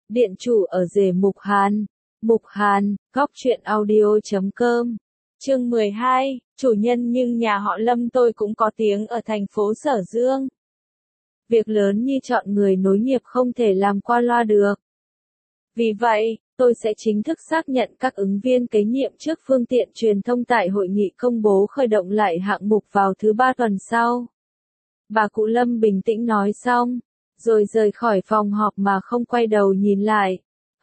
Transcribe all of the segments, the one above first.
Điện chủ ở rể Mục Hàn. Mục Hàn, góc truyện audio.com. Chương 12, chủ nhân nhưng nhà họ Lâm tôi cũng có tiếng ở thành phố Sở Dương. Việc lớn như chọn người nối nghiệp không thể làm qua loa được. Vì vậy, tôi sẽ chính thức xác nhận các ứng viên kế nhiệm trước phương tiện truyền thông tại hội nghị công bố khởi động lại hạng mục vào thứ Ba tuần sau. Bà cụ Lâm bình tĩnh nói xong, rồi rời khỏi phòng họp mà không quay đầu nhìn lại.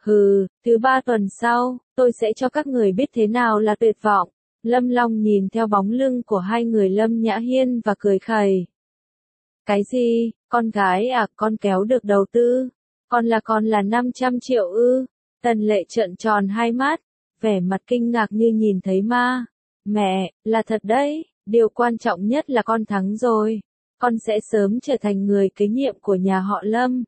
Thứ Ba tuần sau, tôi sẽ cho các người biết thế nào là tuyệt vọng. Lâm Long nhìn theo bóng lưng của hai người Lâm Nhã Hiên và cười khẩy. Cái gì, con gái à, con kéo được đầu tư? Con là 500 triệu ư? Tần Lệ trợn tròn hai mắt, vẻ mặt kinh ngạc như nhìn thấy ma. Mẹ, là thật đấy, điều quan trọng nhất là con thắng rồi. Con sẽ sớm trở thành người kế nhiệm của nhà họ Lâm.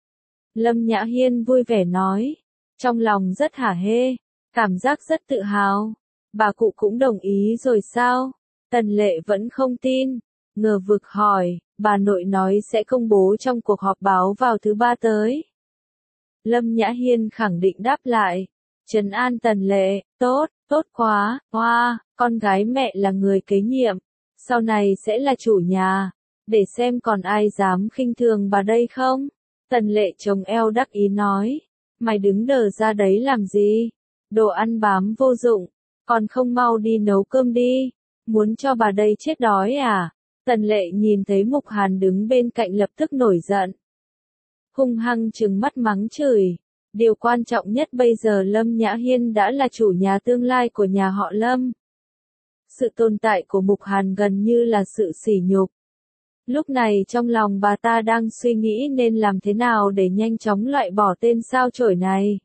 Lâm Nhã Hiên vui vẻ nói, trong lòng rất hả hê, cảm giác rất tự hào. Bà cụ cũng đồng ý rồi sao? Tần Lệ vẫn không tin, ngờ vực hỏi, bà nội nói sẽ công bố trong cuộc họp báo vào thứ Ba tới. Lâm Nhã Hiên khẳng định đáp lại, trấn an Tần Lệ, tốt quá, hoa, con gái mẹ là người kế nhiệm, sau này sẽ là chủ nhà, để xem còn ai dám khinh thường bà đây không? Tần Lệ chồng eo đắc ý nói, mày đứng đờ ra đấy làm gì? Đồ ăn bám vô dụng, còn không mau đi nấu cơm đi, muốn cho bà đây chết đói à? Tần Lệ nhìn thấy Mục Hàn đứng bên cạnh lập tức nổi giận. Hung hăng trừng mắt mắng chửi, điều quan trọng nhất bây giờ Lâm Nhã Hiên đã là chủ nhà tương lai của nhà họ Lâm. Sự tồn tại của Mục Hàn gần như là sự sỉ nhục. Lúc này trong lòng bà ta đang suy nghĩ nên làm thế nào để nhanh chóng loại bỏ tên sao chổi này.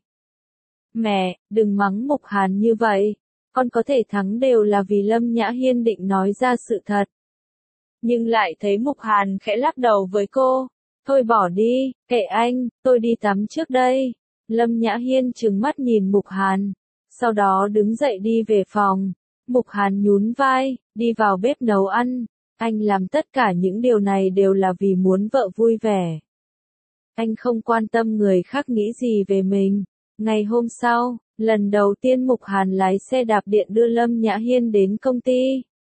Mẹ, đừng mắng Mục Hàn như vậy, con có thể thắng đều là vì Lâm Nhã Hiên định nói ra sự thật. Nhưng lại thấy Mục Hàn khẽ lắc đầu với cô, thôi bỏ đi, kệ anh, tôi đi tắm trước đây. Lâm Nhã Hiên trừng mắt nhìn Mục Hàn, sau đó đứng dậy đi về phòng. Mục Hàn nhún vai, đi vào bếp nấu ăn. Anh làm tất cả những điều này đều là vì muốn vợ vui vẻ. Anh không quan tâm người khác nghĩ gì về mình. Ngày hôm sau, lần đầu tiên Mục Hàn lái xe đạp điện đưa Lâm Nhã Hiên đến công ty.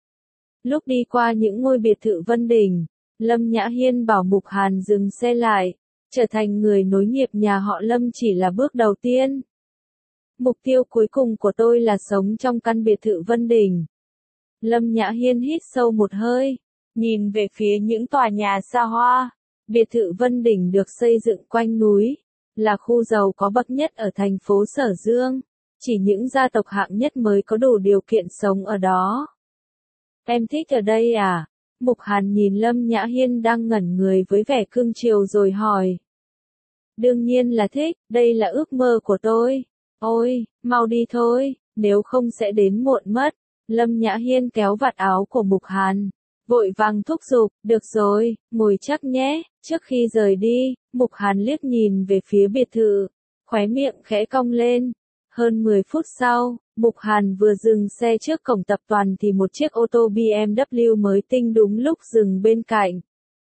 Lúc đi qua những ngôi biệt thự Vân Đình, Lâm Nhã Hiên bảo Mục Hàn dừng xe lại. Trở thành người nối nghiệp nhà họ Lâm chỉ là bước đầu tiên. Mục tiêu cuối cùng của tôi là sống trong căn biệt thự Vân Đình. Lâm Nhã Hiên hít sâu một hơi, nhìn về phía những tòa nhà xa hoa. Biệt thự Vân Đình được xây dựng quanh núi, là khu giàu có bậc nhất ở thành phố Sở Dương. Chỉ những gia tộc hạng nhất mới có đủ điều kiện sống ở đó. Em thích ở đây à? Mục Hàn nhìn Lâm Nhã Hiên đang ngẩn người với vẻ cưng chiều rồi hỏi. Đương nhiên là thích, đây là ước mơ của tôi. Ôi, mau đi thôi, nếu không sẽ đến muộn mất. Lâm Nhã Hiên kéo vạt áo của Mục Hàn, vội vàng thúc giục, được rồi, ngồi chắc nhé. Trước khi rời đi, Mục Hàn liếc nhìn về phía biệt thự, khóe miệng khẽ cong lên. Hơn 10 phút sau, Mục Hàn vừa dừng xe trước cổng tập đoàn thì một chiếc ô tô BMW mới tinh đúng lúc dừng bên cạnh.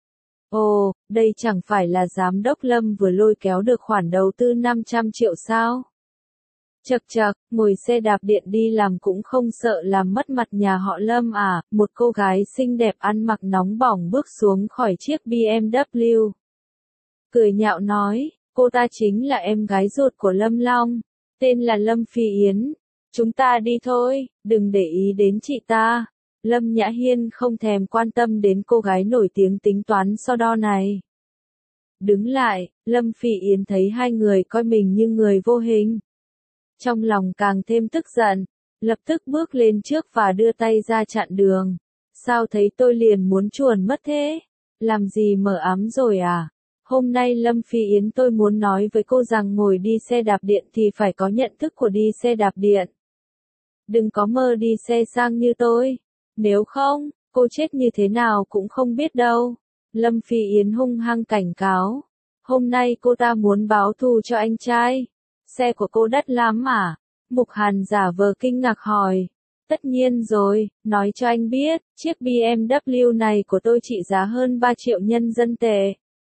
Ồ, đây chẳng phải là giám đốc Lâm vừa lôi kéo được khoản đầu tư 500 triệu sao? Chậc chậc, ngồi xe đạp điện đi làm cũng không sợ làm mất mặt nhà họ Lâm à? Một cô gái xinh đẹp ăn mặc nóng bỏng bước xuống khỏi chiếc BMW. Cười nhạo nói, cô ta chính là em gái ruột của Lâm Long, tên là Lâm Phi Yến. Chúng ta đi thôi, đừng để ý đến chị ta. Lâm Nhã Hiên không thèm quan tâm đến cô gái nổi tiếng tính toán so đo này. Đứng lại, Lâm Phi Yến thấy hai người coi mình như người vô hình. Trong lòng càng thêm tức giận, lập tức bước lên trước và đưa tay ra chặn đường. Sao thấy tôi liền muốn chuồn mất thế? Làm gì mở ám rồi à? Hôm nay Lâm Phi Yến tôi muốn nói với cô rằng ngồi đi xe đạp điện thì phải có nhận thức của đi xe đạp điện. Đừng có mơ đi xe sang như tôi. Nếu không, cô chết như thế nào cũng không biết đâu. Lâm Phi Yến hung hăng cảnh cáo. Hôm nay cô ta muốn báo thù cho anh trai. Xe của cô đắt lắm à? Mục Hàn giả vờ kinh ngạc hỏi. Tất nhiên rồi, nói cho anh biết, chiếc BMW này của tôi trị giá hơn 3 triệu nhân dân tệ.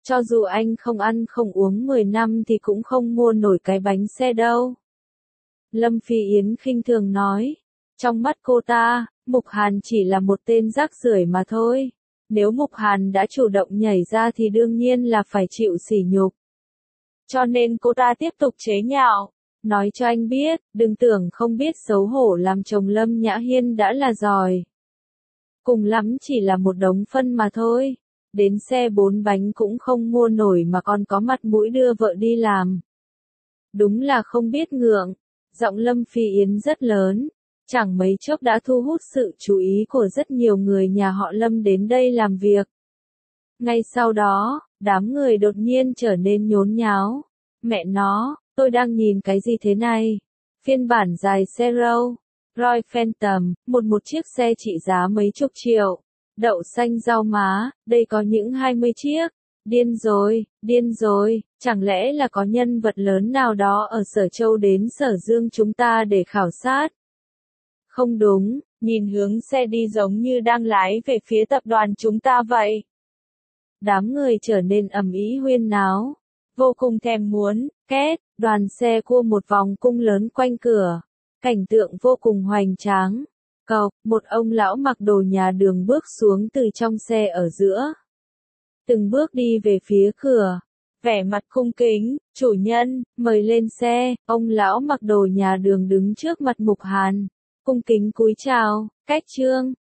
Cho dù anh không ăn không uống 10 năm thì cũng không mua nổi cái bánh xe đâu. Lâm Phi Yến khinh thường nói. Trong mắt cô ta, Mục Hàn chỉ là một tên rác rưởi mà thôi. Nếu Mục Hàn đã chủ động nhảy ra thì đương nhiên là phải chịu sỉ nhục. Cho nên cô ta tiếp tục chế nhạo. Nói cho anh biết, đừng tưởng không biết xấu hổ làm chồng Lâm Nhã Hiên đã là giỏi. Cùng lắm chỉ là một đống phân mà thôi. Đến xe 4 bánh cũng không mua nổi mà còn có mặt mũi đưa vợ đi làm. Đúng là không biết ngượng. Giọng Lâm Phi Yến rất lớn. Chẳng mấy chốc đã thu hút sự chú ý của rất nhiều người nhà họ Lâm đến đây làm việc. Ngay sau đó, đám người đột nhiên trở nên nhốn nháo. Mẹ nó, tôi đang nhìn cái gì thế này? Phiên bản dài xe Rolls Royce Phantom, một chiếc xe trị giá mấy chục triệu. Đậu xanh rau má, đây có những 20 chiếc. Điên rồi, chẳng lẽ là có nhân vật lớn nào đó ở Sở Châu đến Sở Dương chúng ta để khảo sát? Không đúng, nhìn hướng xe đi giống như đang lái về phía tập đoàn chúng ta vậy. Đám người trở nên ầm ĩ huyên náo, vô cùng thèm muốn, đoàn xe cua một vòng cung lớn quanh cửa, cảnh tượng vô cùng hoành tráng. Một ông lão mặc đồ nhà đường bước xuống từ trong xe ở giữa. Từng bước đi về phía cửa, vẻ mặt cung kính, chủ nhân, mời lên xe, ông lão mặc đồ nhà đường đứng trước mặt Mục Hàn, cung kính cúi chào,